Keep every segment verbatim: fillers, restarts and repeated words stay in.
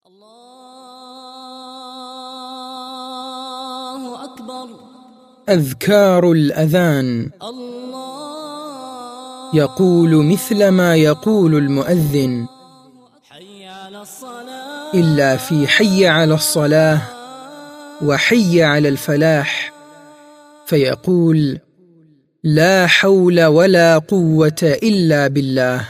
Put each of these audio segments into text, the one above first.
الله أكبر. أذكار الأذان. يقول مثل ما يقول المؤذن، إلا في حي على الصلاة وحي على الفلاح، فيقول: لا حول ولا قوة إلا بالله.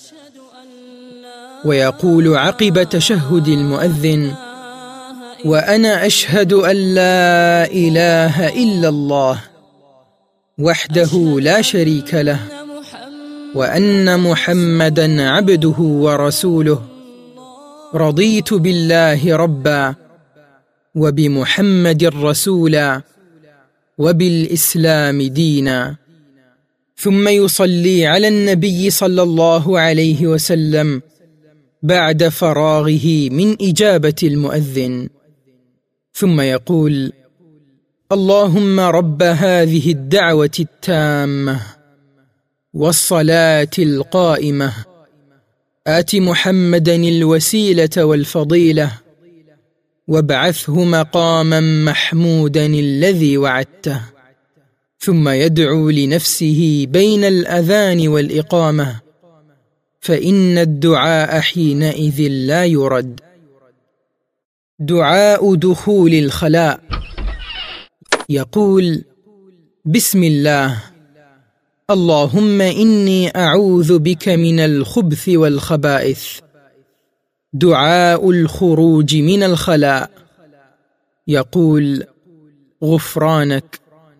ويقول عقب تشهد المؤذن: وأنا أشهد أن لا إله إلا الله وحده لا شريك له، وأن محمدًا عبده ورسوله، رضيت بالله ربًا وبمحمد رسولا وبالإسلام دينا. ثم يصلي على النبي صلى الله عليه وسلم بعد فراغه من إجابة المؤذن، ثم يقول: اللهم رب هذه الدعوة التامة والصلاة القائمة، آت محمدًا الوسيلة والفضيلة، وابعثه مقامًا محمودًا الذي وعدته. ثم يدعو لنفسه بين الأذان والإقامة، فإن الدعاء حينئذ لا يرد. دعاء دخول الخلاء. يقول: بسم الله، اللهم إني أعوذ بك من الخبث والخبائث. دعاء الخروج من الخلاء. يقول: غفرانك.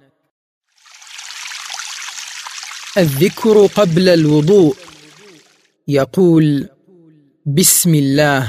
الذكر قبل الوضوء. يقول: بسم الله.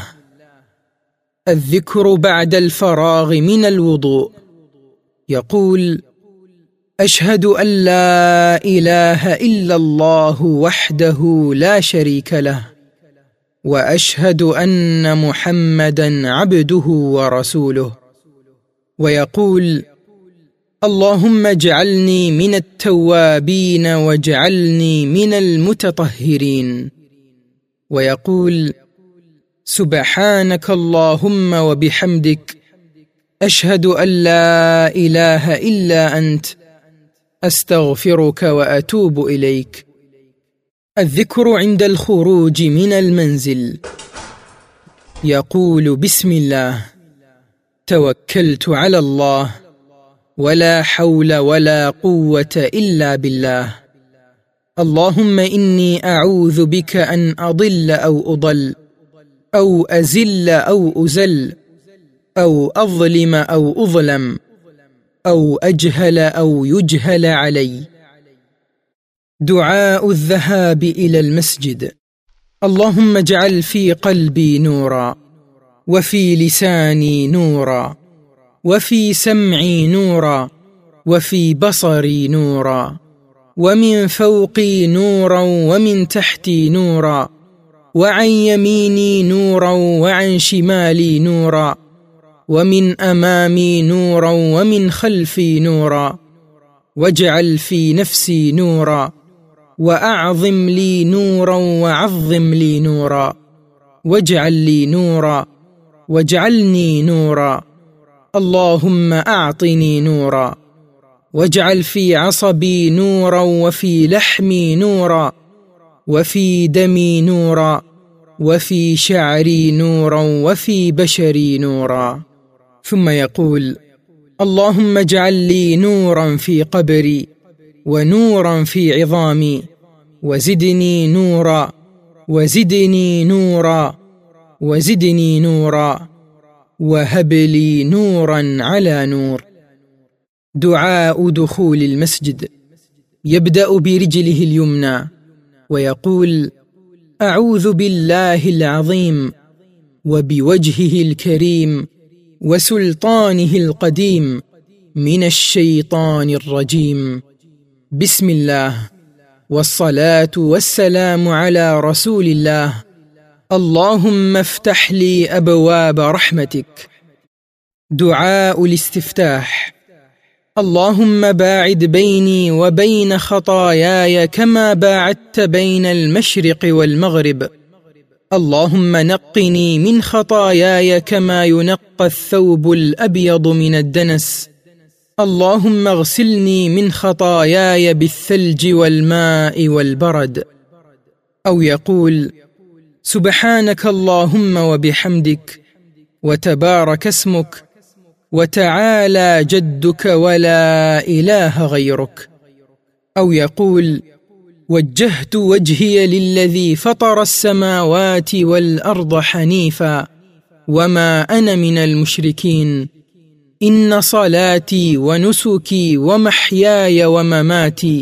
الذكر بعد الفراغ من الوضوء. يقول: أشهد أن لا إله إلا الله وحده لا شريك له، وأشهد أن محمدًا عبده ورسوله. ويقول: اللهم اجعلني من التوابين واجعلني من المتطهرين. ويقول: سبحانك اللهم وبحمدك، أشهد أن لا إله إلا أنت، أستغفرك وأتوب إليك. الذكر عند الخروج من المنزل. يقول: بسم الله، توكلت على الله، ولا حول ولا قوة إلا بالله. اللهم إني أعوذ بك أن أضل أو أضل، أو أزل أو أزل، أو أظلم أو أظلم، أو أجهل أو يجهل علي. دعاء الذهاب إلى المسجد. اللهم اجعل في قلبي نورا، وفي لساني نورا، وفي سمعي نورا، وفي بصري نورا، ومن فوقي نورا، ومن تحتي نورا، وعن يميني نورا، وعن شمالي نورا، ومن أمامي نورا، ومن خلفي نورا. واجعل في نفسي نورا، وأعظم لي نورا، وعظم لي نورا، واجعل لي نورا، واجعلني نورا. اللهم أعطني نورا، واجعل في عصبي نورا، وفي لحمي نورا، وفي دمي نورا، وفي شعري نورا، وفي بشري نورا. ثم يقول: اللهم اجعل لي نورا في قبري، ونورا في عظامي، وزدني نورا، وزدني نورا، وزدني نورا، وهب لي نورا على نور. دعاء دخول المسجد. يبدأ برجله اليمنى ويقول: أعوذ بالله العظيم وبوجهه الكريم وسلطانه القديم من الشيطان الرجيم. بسم الله، والصلاة والسلام على رسول الله. اللهم افتح لي أبواب رحمتك. دعاء الاستفتاح. اللهم باعد بيني وبين خطاياي كما باعدت بين المشرق والمغرب. اللهم نقني من خطاياي كما ينقى الثوب الأبيض من الدنس. اللهم اغسلني من خطاياي بالثلج والماء والبرد. أو يقول: سبحانك اللهم وبحمدك، وتبارك اسمك، وتعالى جدك، ولا إله غيرك. أو يقول: وجهت وجهي للذي فطر السماوات والأرض حنيفا وما أنا من المشركين، إن صلاتي ونسكي ومحياي ومماتي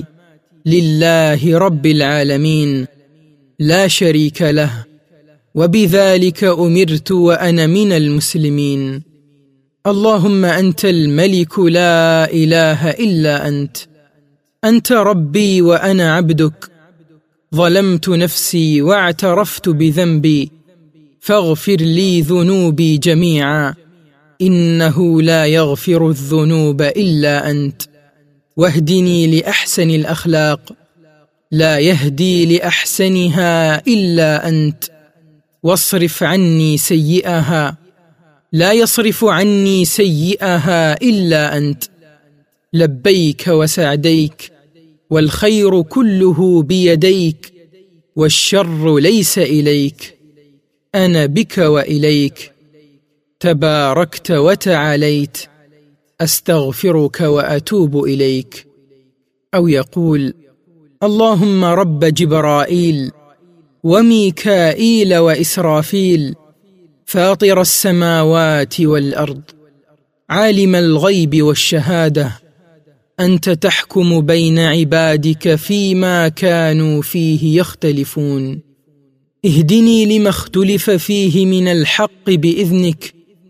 لله رب العالمين لا شريك له، وبذلك أمرت وأنا من المسلمين. اللهم أنت الملك لا إله إلا أنت، أنت ربي وأنا عبدك، ظلمت نفسي واعترفت بذنبي، فاغفر لي ذنوبي جميعا، إنه لا يغفر الذنوب إلا أنت، واهدني لأحسن الأخلاق، لا يهدي لأحسنها إلا أنت، واصرف عني سيئها، لا يصرف عني سيئها إلا أنت. لبيك وسعديك، والخير كله بيديك، والشر ليس إليك، أنا بك وإليك، تباركت وتعاليت، أستغفرك وأتوب إليك. أو يقول: اللهم رب جبرائيل وميكائيل وإسرافيل، فاطر السماوات والأرض، عالم الغيب والشهادة، أنت تحكم بين عبادك فيما كانوا فيه يختلفون، اهدني لما اختلف فيه من الحق بإذنك،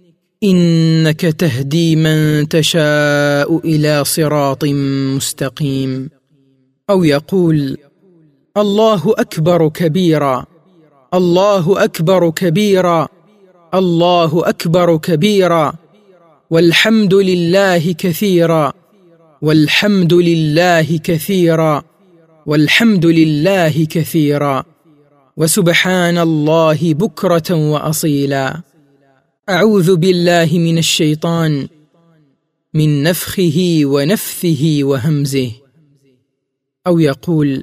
إنك تهدي من تشاء إلى صراط مستقيم. أو يقول: الله أكبر كبيرا، الله أكبر كبيرا، الله أكبر كبيرا، والحمد لله كثيرا، والحمد لله كثيرا، والحمد لله كثيرا، وسبحان الله بكرة وأصيلا. أعوذ بالله من الشيطان، من نفخه ونفثه وهمزه. أو يقول: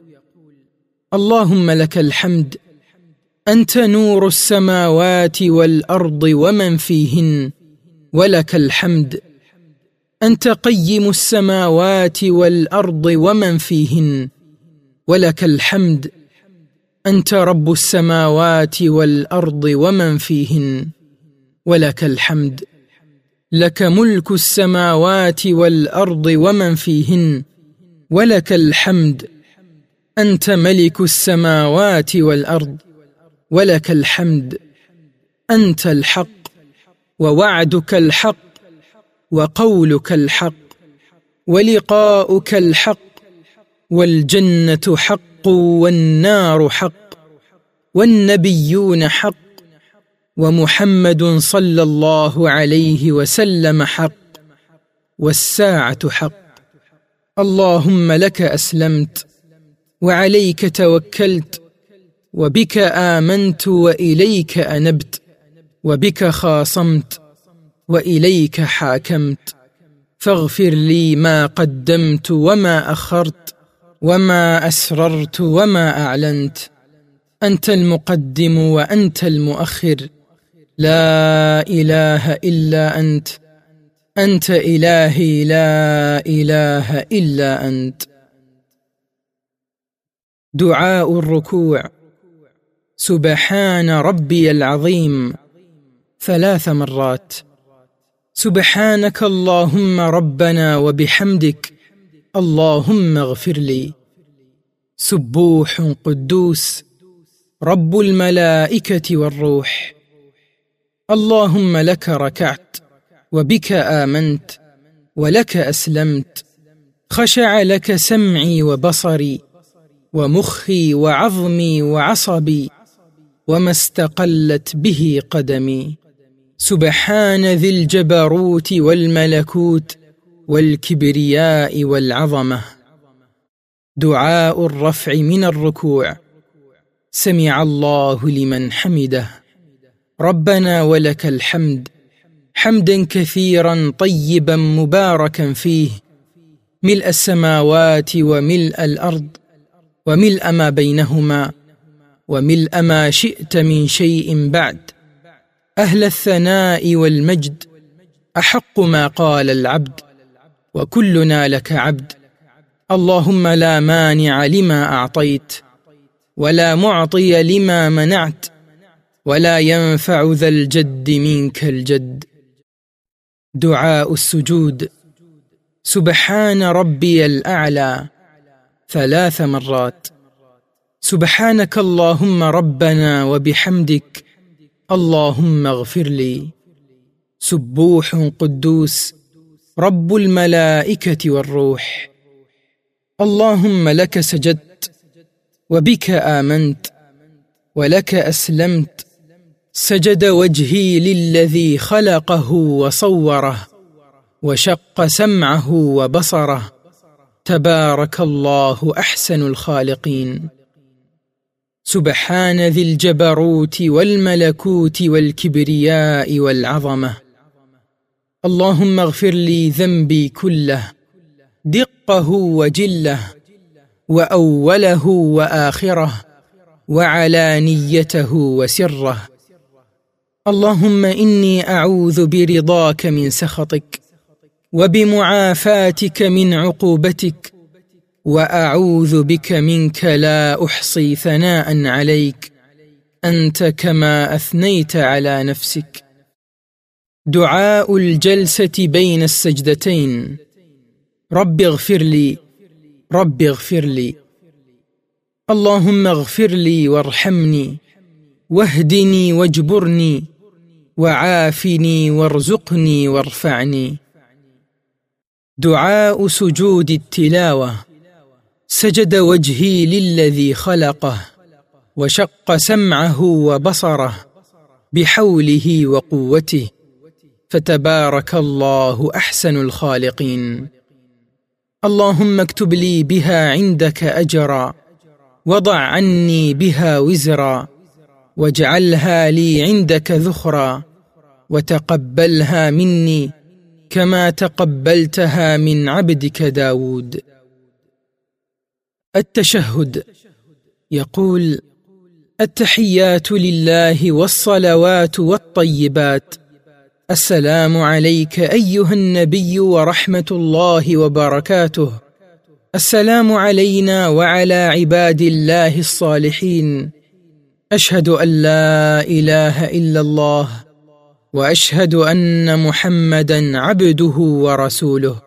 اللهم لك الحمد، أنت نور السماوات والأرض ومن فيهن، ولك الحمد، أنت قيم السماوات والأرض ومن فيهن، ولك الحمد، أنت رب السماوات والأرض ومن فيهن، ولك الحمد، لك ملك السماوات والأرض ومن فيهن، ولك الحمد، أنت ملك السماوات والأرض، ولك الحمد، أنت الحق، ووعدك الحق، وقولك الحق، ولقاؤك الحق، والجنة حق، والنار حق، والنبيون حق، ومحمد صلى الله عليه وسلم حق، والساعة حق. اللهم لك أسلمت، وعليك توكلت، وبك آمنت، وإليك أنبت، وبك خاصمت، وإليك حاكمت، فاغفر لي ما قدمت وما أخرت، وما أسررت وما أعلنت، أنت المقدم وأنت المؤخر، لا إله إلا أنت، أنت إلهي لا إله إلا أنت. دعاء الركوع: سبحان ربي العظيم ثلاث مرات. سبحانك اللهم ربنا وبحمدك، اللهم اغفر لي. سبوح قدوس رب الملائكة والروح. اللهم لك ركعت، وبك آمنت، ولك أسلمت، خشع لك سمعي وبصري، ومخي وعظمي وعصبي، وما استقلت به قدمي. سبحان ذي الجبروت والملكوت والكبرياء والعظمة. دعاء الرفع من الركوع: سمع الله لمن حمده. ربنا ولك الحمد حمدا كثيرا طيبا مباركا فيه، ملء السماوات وملء الأرض وملء ما بينهما وملء ما شئت من شيء بعد، أهل الثناء والمجد، أحق ما قال العبد، وكلنا لك عبد. اللهم لا مانع لما أعطيت، ولا معطي لما منعت، ولا ينفع ذا الجد منك الجد. دعاء السجود: سبحان ربي الأعلى ثلاث مرات. سبحانك اللهم ربنا وبحمدك، اللهم اغفر لي. سبوح قدوس رب الملائكة والروح. اللهم لك سجدت وبك آمنت ولك أسلمت، سجد وجهي للذي خلقه وصوره وشق سمعه وبصره، تبارك الله أحسن الخالقين. سبحان ذي الجبروت والملكوت والكبرياء والعظمة. اللهم اغفر لي ذنبي كله، دقه وجله، وأوله وآخره، وعلانيته وسره. اللهم إني أعوذ برضاك من سخطك، وبمعافاتك من عقوبتك، وأعوذ بك منك لا أحصي ثناء عليك، أنت كما أثنيت على نفسك. دعاء الجلسة بين السجدتين: رب اغفر لي، رب اغفر لي. اللهم اغفر لي وارحمني، واهدني واجبرني، وعافني وارزقني وارفعني. دعاء سجود التلاوة: سجد وجهي للذي خلقه وشق سمعه وبصره بحوله وقوته، فتبارك الله أحسن الخالقين. اللهم اكتب لي بها عندك أجرا، وضع عني بها وزرا، واجعلها لي عندك ذخرا، وتقبلها مني كما تقبلتها من عبدك داود. التشهد: يقول: التحيات لله والصلوات والطيبات، السلام عليك أيها النبي ورحمة الله وبركاته، السلام علينا وعلى عباد الله الصالحين، أشهد أن لا إله إلا الله، وأشهد أن محمدًا عبده ورسوله.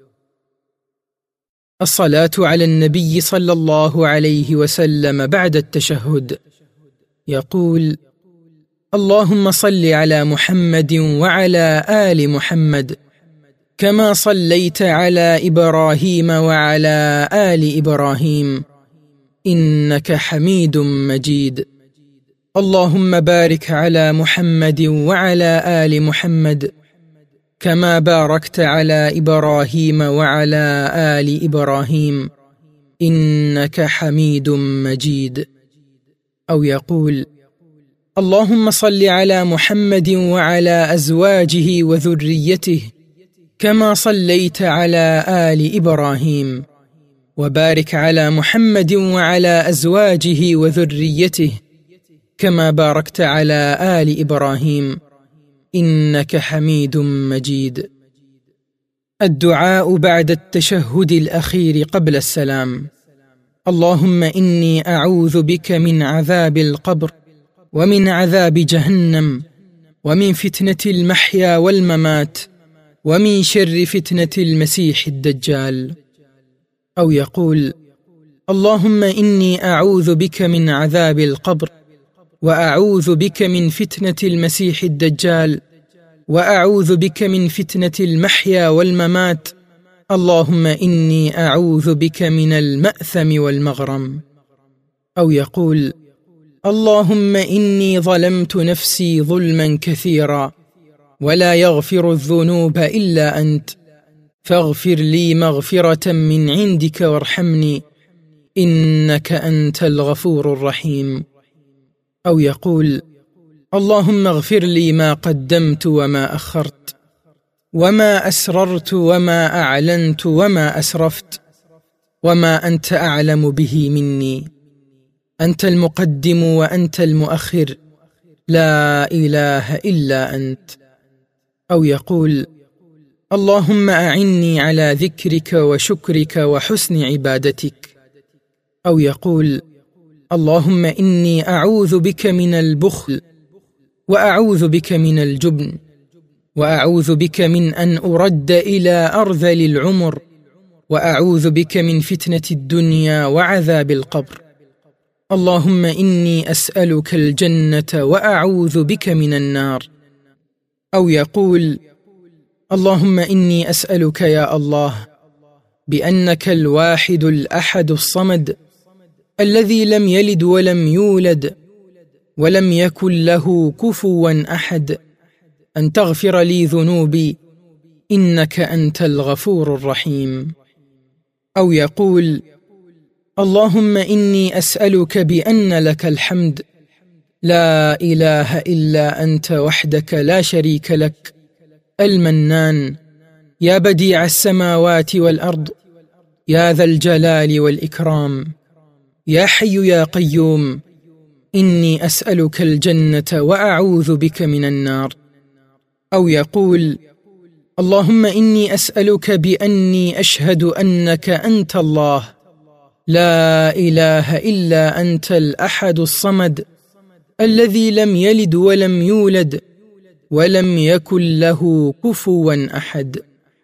الصلاة على النبي صلى الله عليه وسلم بعد التشهد. يقول: اللهم صل على محمد وعلى آل محمد، كما صليت على إبراهيم وعلى آل إبراهيم، إنك حميد مجيد. اللهم بارك على محمد وعلى آل محمد، كما باركت على إبراهيم وعلى آل إبراهيم، إنك حميد مجيد. أو يقول: اللهم صل على محمد وعلى أزواجه وذريته، كما صليت على آل إبراهيم، وبارك على محمد وعلى أزواجه وذريته، كما باركت على آل إبراهيم، إنك حميد مجيد. الدعاء بعد التشهد الأخير قبل السلام: اللهم إني أعوذ بك من عذاب القبر، ومن عذاب جهنم، ومن فتنة المحيا والممات، ومن شر فتنة المسيح الدجال. أو يقول: اللهم إني أعوذ بك من عذاب القبر، وأعوذ بك من فتنة المسيح الدجال، وأعوذ بك من فتنة المحيا والممات، اللهم إني أعوذ بك من المأثم والمغرم. أو يقول: اللهم إني ظلمت نفسي ظلما كثيرا، ولا يغفر الذنوب إلا أنت، فاغفر لي مغفرة من عندك وارحمني، إنك أنت الغفور الرحيم. أو يقول: اللهم اغفر لي ما قدمت وما أخرت، وما أسررت وما أعلنت وما أسرفت، وما أنت أعلم به مني، أنت المقدم وأنت المؤخر، لا إله إلا أنت. أو يقول: اللهم أعني على ذكرك وشكرك وحسن عبادتك. أو يقول: اللهم إني أعوذ بك من البخل، وأعوذ بك من الجبن، وأعوذ بك من أن أرد إلى أرذل العمر، وأعوذ بك من فتنة الدنيا وعذاب القبر. اللهم إني أسألك الجنة وأعوذ بك من النار. أو يقول: اللهم إني أسألك يا الله بأنك الواحد الأحد الصمد الذي لم يلد ولم يولد ولم يكن له كفوا أحد أن تغفر لي ذنوبي، إنك أنت الغفور الرحيم. أو يقول: اللهم إني أسألك بأن لك الحمد، لا إله إلا أنت وحدك لا شريك لك، المنان، يا بديع السماوات والأرض، يا ذا الجلال والإكرام، يا حي يا قيوم، إني أسألك الجنة وأعوذ بك من النار. أو يقول: اللهم إني أسألك بأني أشهد أنك أنت الله، لا إله إلا أنت الأحد الصمد الذي لم يلد ولم يولد ولم يكن له كفوا أحد.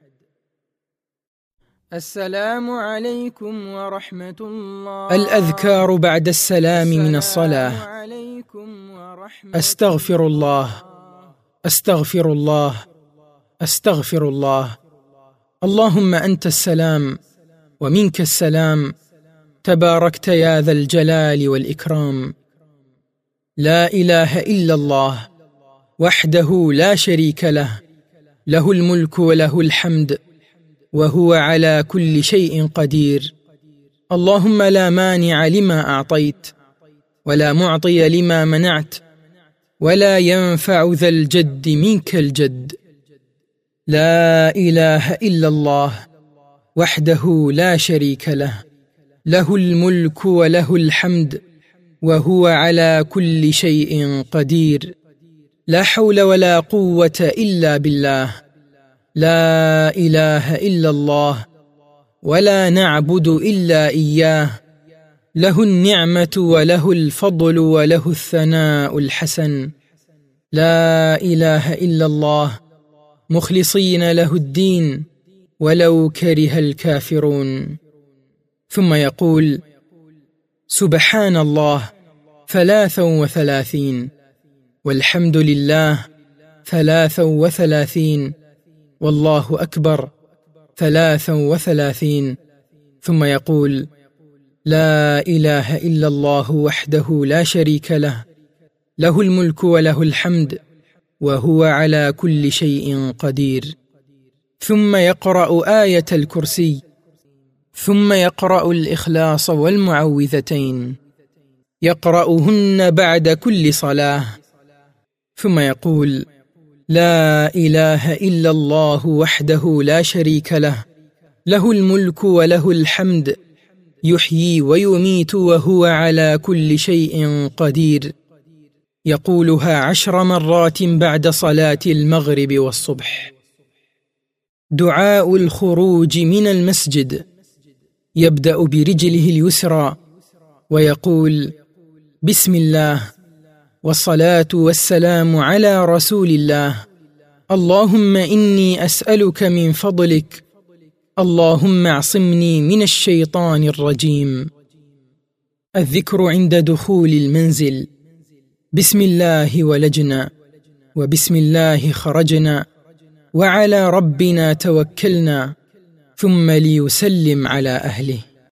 السلام عليكم ورحمة الله. الأذكار بعد السلام من الصلاة: أستغفر الله، أستغفر الله، أستغفر الله. اللهم أنت السلام ومنك السلام، تباركت يا ذا الجلال والإكرام. لا إله إلا الله وحده لا شريك له، له الملك وله الحمد وهو على كل شيء قدير. اللهم لا مانع لما أعطيت، ولا معطي لما منعت، ولا ينفع ذا الجد منك الجد. لا إله إلا الله وحده لا شريك له، له الملك وله الحمد وهو على كل شيء قدير. لا حول ولا قوة إلا بالله. لا إله إلا الله ولا نعبد إلا إياه، له النعمة وله الفضل وله الثناء الحسن. لا إله إلا الله مخلصين له الدين ولو كره الكافرون. ثم يقول: سبحان الله ثلاثا وثلاثين، والحمد لله ثلاثا وثلاثين، والله أكبر ثلاثا وثلاثين. ثم يقول: لا إله إلا الله وحده لا شريك له، له الملك وله الحمد وهو على كل شيء قدير. ثم يقرأ آية الكرسي، ثم يقرأ الإخلاص والمعوذتين، يقرأهن بعد كل صلاة. ثم يقول: لا إله إلا الله وحده لا شريك له، له الملك وله الحمد، يحيي ويميت وهو على كل شيء قدير. يقولها عشر مرات بعد صلاة المغرب والصبح. دعاء الخروج من المسجد: يبدأ برجله اليسرى ويقول: بسم الله والصلاة والسلام على رسول الله، اللهم إني أسألك من فضلك، اللهم اعصمني من الشيطان الرجيم. الذكر عند دخول المنزل: بسم الله ولجنا، وبسم الله خرجنا، وعلى ربنا توكلنا، ثم ليسلم على أهله.